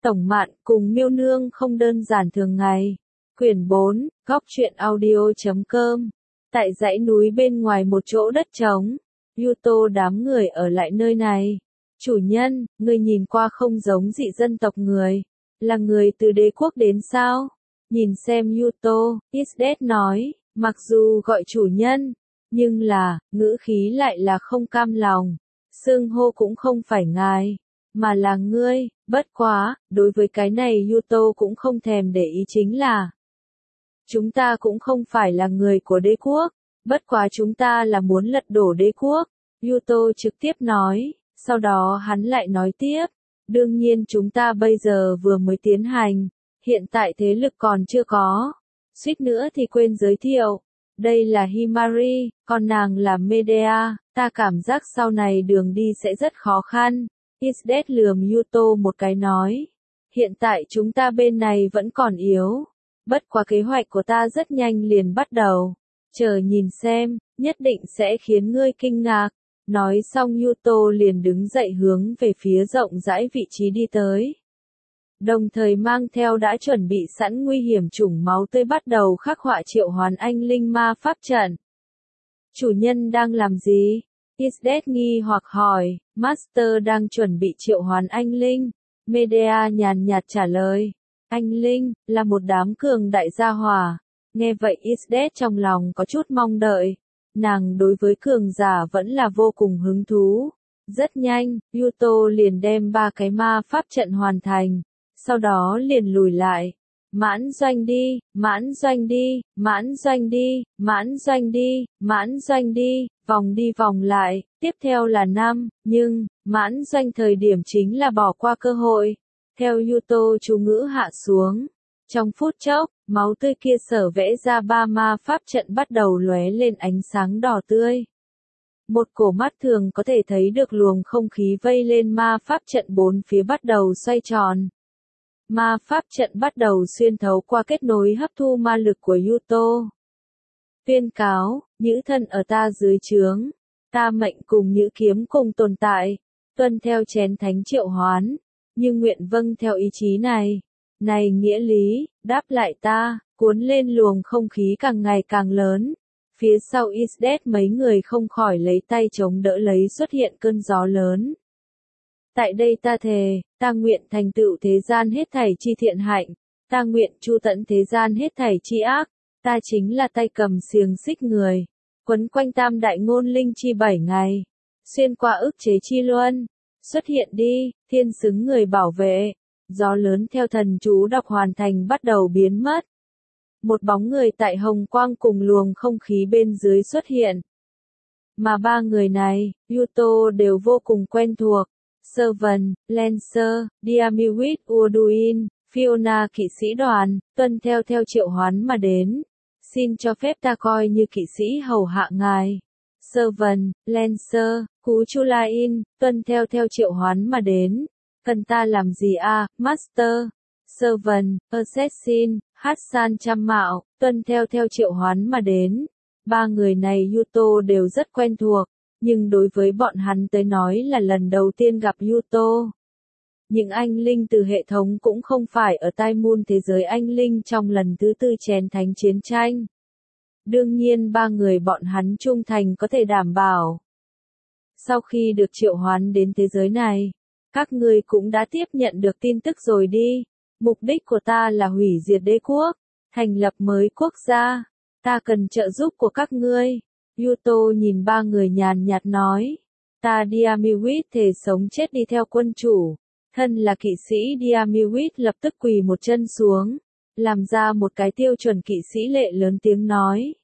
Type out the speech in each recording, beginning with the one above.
Tổng Mạn cùng Miêu Nương không đơn giản thường ngày. Quyển 4, góc truyện audio.com. Tại dãy núi bên ngoài một chỗ đất trống, Yuto đám người ở lại nơi này. Chủ nhân, người nhìn qua không giống dị dân tộc người. Là người từ đế quốc đến sao? Nhìn xem Yuto, Isdet nói, mặc dù gọi chủ nhân, nhưng là, ngữ khí lại là không cam lòng. Xưng hô cũng không phải ngài, mà là ngươi, bất quá, đối với cái này Yuto cũng không thèm để ý chính là. Chúng ta cũng không phải là người của đế quốc, bất quá chúng ta là muốn lật đổ đế quốc. Yuto trực tiếp nói, sau đó hắn lại nói tiếp, đương nhiên chúng ta bây giờ vừa mới tiến hành, hiện tại thế lực còn chưa có. Suýt nữa thì quên giới thiệu, đây là Himari, còn nàng là Medea, ta cảm giác sau này đường đi sẽ rất khó khăn. Isdet lườm Yuto một cái nói, hiện tại chúng ta bên này vẫn còn yếu, bất quá kế hoạch của ta rất nhanh liền bắt đầu, chờ nhìn xem, nhất định sẽ khiến ngươi kinh ngạc. Nói xong Yuto liền đứng dậy hướng về phía rộng rãi vị trí đi tới. Đồng thời mang theo đã chuẩn bị sẵn nguy hiểm chủng máu tươi bắt đầu khắc họa triệu hoán anh linh ma pháp trận. Chủ nhân đang làm gì? Isdet nghi hoặc hỏi, Master đang chuẩn bị triệu hoán anh linh. Medea nhàn nhạt trả lời, anh linh, là một đám cường đại gia hỏa. Nghe vậy Isdet trong lòng có chút mong đợi. Nàng đối với cường giả vẫn là vô cùng hứng thú. Rất nhanh, Yuto liền đem 3 cái ma pháp trận hoàn thành. Sau đó liền lùi lại. Mãn doanh đi, mãn doanh đi, mãn doanh đi, mãn doanh đi, mãn doanh đi vòng lại, tiếp theo là 5, nhưng, mãn doanh thời điểm chính là bỏ qua cơ hội. Theo Yuto chú ngữ hạ xuống. Trong phút chốc, máu tươi kia sở vẽ ra 3 ma pháp trận bắt đầu lóe lên ánh sáng đỏ tươi. Một cổ mắt thường có thể thấy được luồng không khí vây lên ma pháp trận 4 phía bắt đầu xoay tròn. Ma pháp trận bắt đầu xuyên thấu qua kết nối hấp thu ma lực của Yuto. Tuyên cáo, nhữ thân ở ta dưới trướng, ta mệnh cùng nhữ kiếm cùng tồn tại, tuân theo chén thánh triệu hoán, như nguyện vâng theo ý chí này. Này nghĩa lý, đáp lại ta, cuốn lên luồng không khí càng ngày càng lớn. Phía sau Isdet mấy người không khỏi lấy tay chống đỡ lấy xuất hiện cơn gió lớn. Tại đây ta thề, ta nguyện thành tựu thế gian hết thảy chi thiện hạnh, ta nguyện chu tận thế gian hết thảy chi ác, ta chính là tay cầm xiềng xích người, quấn quanh tam đại ngôn linh chi 7 ngày, xuyên qua ức chế chi luân, xuất hiện đi, thiên xứng người bảo vệ. Gió lớn theo thần chú đọc hoàn thành bắt đầu biến mất. Một bóng người tại hồng quang cùng luồng không khí bên dưới xuất hiện. Mà 3 người này, Yuto đều vô cùng quen thuộc. Servant, Lancer, Diamiwit Urduin, Fiona kỵ sĩ đoàn, tuân theo triệu hoán mà đến. Xin cho phép ta coi như kỵ sĩ hầu hạ ngài. Servant, Lancer, Cú Chulain, tuân theo triệu hoán mà đến. Cần ta làm gì à, Master? Servant, Assassin, Hassan Trăm Mạo, tuân theo triệu hoán mà đến. 3 người này Yuto đều rất quen thuộc, nhưng đối với bọn hắn tới nói là lần đầu tiên gặp Yuto. Những anh linh từ hệ thống cũng không phải ở Tai Moon thế giới anh linh trong lần thứ 4 chén thánh chiến tranh. Đương nhiên 3 người bọn hắn trung thành có thể đảm bảo. Sau khi được triệu hoán đến thế giới này, các ngươi cũng đã tiếp nhận được tin tức rồi đi. Mục đích của ta là hủy diệt đế quốc, thành lập mới quốc gia. Ta cần trợ giúp của các ngươi. Yuto nhìn 3 người nhàn nhạt nói. Ta Diamiwit thề sống chết đi theo quân chủ. Thân là kỵ sĩ Diamiwit lập tức quỳ một chân xuống. Làm ra một cái tiêu chuẩn kỵ sĩ lệ lớn tiếng nói.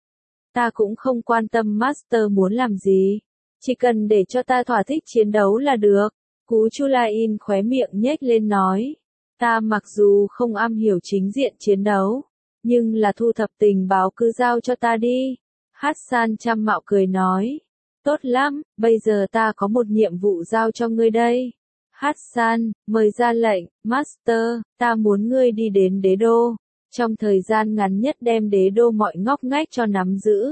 Ta cũng không quan tâm Master muốn làm gì. Chỉ cần để cho ta thỏa thích chiến đấu là được. Cú Chulain khóe miệng nhếch lên nói. Ta mặc dù không am hiểu chính diện chiến đấu, nhưng là thu thập tình báo cứ giao cho ta đi. Hassan Trăm Mạo cười nói. Tốt lắm, bây giờ ta có một nhiệm vụ giao cho ngươi đây. Hassan, mời ra lệnh, Master, ta muốn ngươi đi đến đế đô. Trong thời gian ngắn nhất đem đế đô mọi ngóc ngách cho nắm giữ.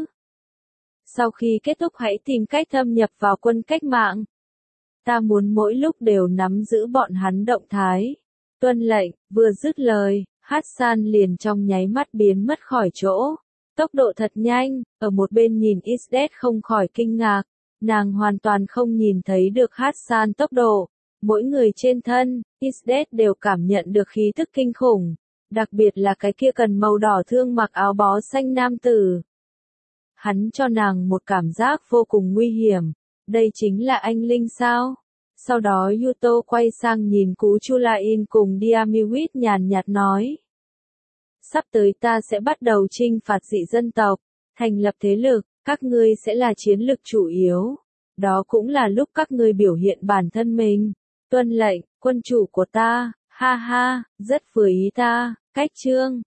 Sau khi kết thúc hãy tìm cách thâm nhập vào quân cách mạng. Ta muốn mỗi lúc đều nắm giữ bọn hắn động thái. Tuân lệnh, vừa dứt lời, Hassan liền trong nháy mắt biến mất khỏi chỗ. Tốc độ thật nhanh, ở một bên nhìn Isdet không khỏi kinh ngạc. Nàng hoàn toàn không nhìn thấy được Hassan tốc độ. Mỗi người trên thân, Isdet đều cảm nhận được khí tức kinh khủng. Đặc biệt là cái kia cần màu đỏ thương mặc áo bó xanh nam tử. Hắn cho nàng một cảm giác vô cùng nguy hiểm. Đây chính là anh Linh sao? Sau đó Yuto quay sang nhìn Cú Chulain cùng Diamiwit nhàn nhạt nói. Sắp tới ta sẽ bắt đầu chinh phạt dị dân tộc, thành lập thế lực, các ngươi sẽ là chiến lực chủ yếu. Đó cũng là lúc các ngươi biểu hiện bản thân mình. Tuân lệnh, quân chủ của ta, ha ha, rất vừa ý ta, cách chương.